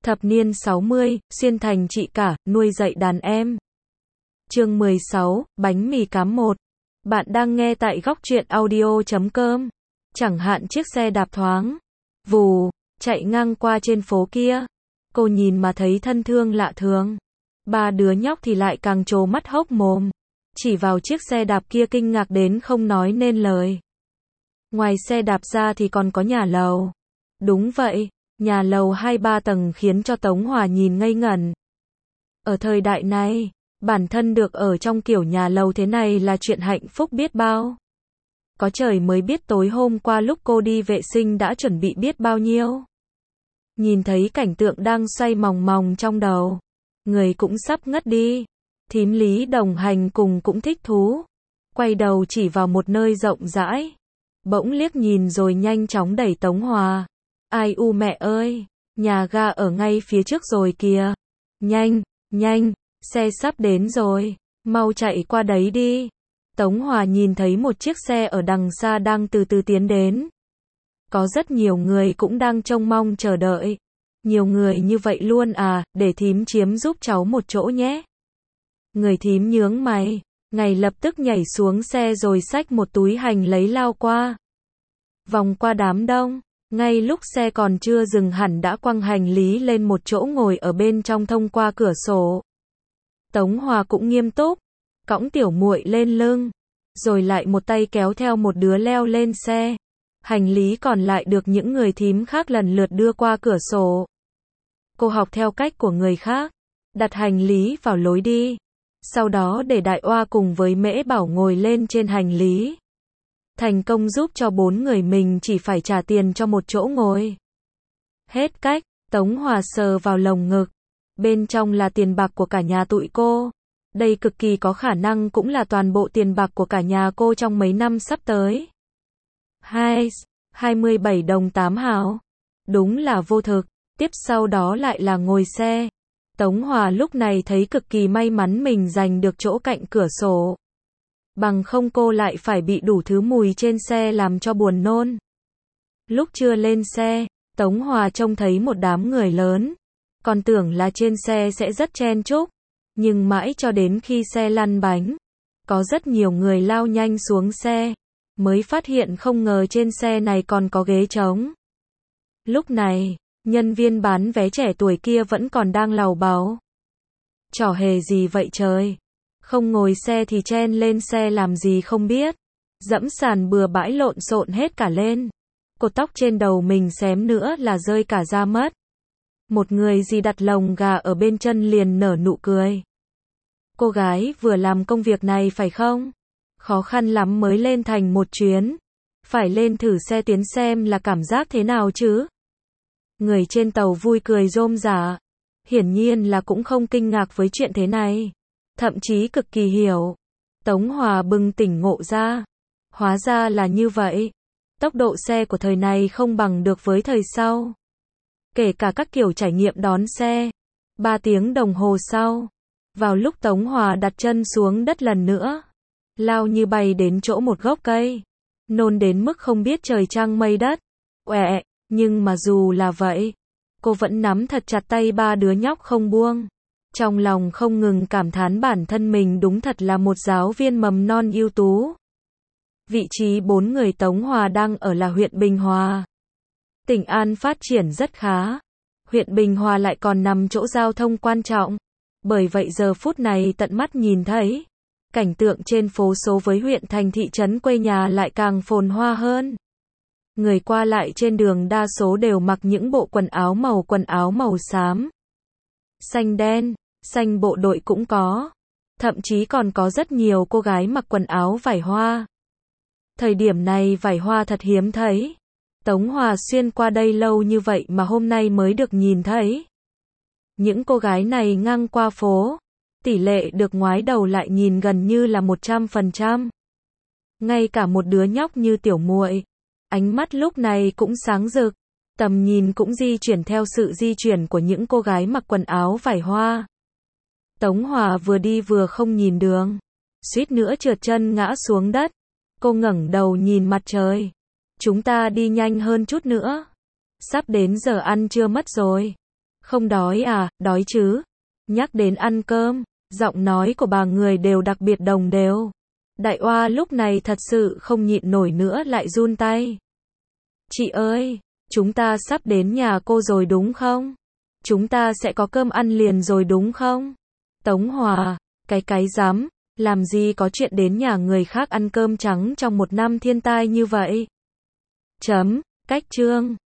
Thập niên 60, xuyên thành chị cả, nuôi dạy đàn em. Chương 16, bánh mì cám 1. Bạn đang nghe tại góc truyện audio.com. Chẳng hạn chiếc xe đạp thoáng, vù, chạy ngang qua trên phố kia. Cô nhìn mà thấy thân thương lạ thường. Ba đứa nhóc thì lại càng trố mắt hốc mồm. Chỉ vào chiếc xe đạp kia kinh ngạc đến không nói nên lời. Ngoài xe đạp ra thì còn có nhà lầu. Đúng vậy, nhà lầu 2-3 tầng khiến cho Tống Hòa nhìn ngây ngẩn. Ở thời đại này, bản thân được ở trong kiểu nhà lầu thế này là chuyện hạnh phúc biết bao. Có trời mới biết tối hôm qua lúc cô đi vệ sinh đã chuẩn bị biết bao nhiêu. Nhìn thấy cảnh tượng đang xoay mòng mòng trong đầu, người cũng sắp ngất đi. Thím Lý đồng hành cùng cũng thích thú. Quay đầu chỉ vào một nơi rộng rãi. Bỗng liếc nhìn rồi nhanh chóng đẩy Tống Hòa. Ai u mẹ ơi, nhà ga ở ngay phía trước rồi kìa. Nhanh, nhanh, xe sắp đến rồi, mau chạy qua đấy đi. Tống Hòa nhìn thấy một chiếc xe ở đằng xa đang từ từ tiến đến. Có rất nhiều người cũng đang trông mong chờ đợi. Nhiều người như vậy luôn à, để thím chiếm giúp cháu một chỗ nhé. Người thím nhướng mày, ngay lập tức nhảy xuống xe rồi xách một túi hành lấy lao qua. Vòng qua đám đông, ngay lúc xe còn chưa dừng hẳn đã quăng hành lý lên một chỗ ngồi ở bên trong thông qua cửa sổ. Tống Hòa cũng nghiêm túc, cõng tiểu muội lên lưng, rồi lại một tay kéo theo một đứa leo lên xe. Hành lý còn lại được những người thím khác lần lượt đưa qua cửa sổ. Cô học theo cách của người khác, đặt hành lý vào lối đi. Sau đó để Đại Oa cùng với Mễ Bảo ngồi lên trên hành lý. Thành công giúp cho 4 người mình chỉ phải trả tiền cho một chỗ ngồi. Hết cách, Tống Hòa sờ vào lồng ngực. Bên trong là tiền bạc của cả nhà tụi cô. Đây cực kỳ có khả năng cũng là toàn bộ tiền bạc của cả nhà cô trong mấy năm sắp tới. 27 đồng 8 hào. Đúng là vô thực. Tiếp sau đó lại là ngồi xe. Tống Hòa lúc này thấy cực kỳ may mắn mình giành được chỗ cạnh cửa sổ. Bằng không cô lại phải bị đủ thứ mùi trên xe làm cho buồn nôn. Lúc chưa lên xe, Tống Hòa trông thấy một đám người lớn. Còn tưởng là trên xe sẽ rất chen chúc. Nhưng mãi cho đến khi xe lăn bánh, có rất nhiều người lao nhanh xuống xe. Mới phát hiện không ngờ trên xe này còn có ghế trống. Lúc này, nhân viên bán vé trẻ tuổi kia vẫn còn đang làu bàu. Trò hề gì vậy trời? Không ngồi xe thì chen lên xe làm gì không biết. Dẫm sàn bừa bãi lộn xộn hết cả lên. Cột tóc trên đầu mình xém nữa là rơi cả ra mất. Một người gì đặt lồng gà ở bên chân liền nở nụ cười. Cô gái vừa làm công việc này phải không? Khó khăn lắm mới lên thành một chuyến. Phải lên thử xe tiến xem là cảm giác thế nào chứ? Người trên tàu vui cười rôm rả. Hiển nhiên là cũng không kinh ngạc với chuyện thế này. Thậm chí cực kỳ hiểu. Tống Hòa bừng tỉnh ngộ ra. Hóa ra là như vậy. Tốc độ xe của thời này không bằng được với thời sau. Kể cả các kiểu trải nghiệm đón xe. 3 tiếng đồng hồ sau. Vào lúc Tống Hòa đặt chân xuống đất lần nữa. Lao như bay đến chỗ một gốc cây. Nôn đến mức không biết trời trăng mây đất. Uẹ, nhưng mà dù là vậy, cô vẫn nắm thật chặt tay ba đứa nhóc không buông. Trong lòng không ngừng cảm thán bản thân mình đúng thật là một giáo viên mầm non ưu tú. Vị trí 4 người Tống Hòa đang ở là huyện Bình Hòa. Tỉnh An phát triển rất khá. Huyện Bình Hòa lại còn nằm chỗ giao thông quan trọng. Bởi vậy giờ phút này tận mắt nhìn thấy, cảnh tượng trên phố số với huyện thành thị trấn quê nhà lại càng phồn hoa hơn. Người qua lại trên đường đa số đều mặc những bộ quần áo màu xám, xanh đen, xanh bộ đội cũng có. Thậm chí còn có rất nhiều cô gái mặc quần áo vải hoa. Thời điểm này vải hoa thật hiếm thấy. Tống Hòa xuyên qua đây lâu như vậy mà hôm nay mới được nhìn thấy. Những cô gái này ngang qua phố, tỷ lệ được ngoái đầu lại nhìn gần như là 100%. Ngay cả một đứa nhóc như tiểu muội, ánh mắt lúc này cũng sáng rực, tầm nhìn cũng di chuyển theo sự di chuyển của những cô gái mặc quần áo vải hoa. Tống Hòa vừa đi vừa không nhìn đường, suýt nữa trượt chân ngã xuống đất. Cô ngẩng đầu nhìn mặt trời. Chúng ta đi nhanh hơn chút nữa. Sắp đến giờ ăn trưa mất rồi. Không đói à, đói chứ. Nhắc đến ăn cơm, giọng nói của bà người đều đặc biệt đồng đều. Đại Oa lúc này thật sự không nhịn nổi nữa lại run tay. Chị ơi, chúng ta sắp đến nhà cô rồi đúng không? Chúng ta sẽ có cơm ăn liền rồi đúng không? Tống Hòa, cái dám, làm gì có chuyện đến nhà người khác ăn cơm trắng trong một năm thiên tai như vậy? Cách chương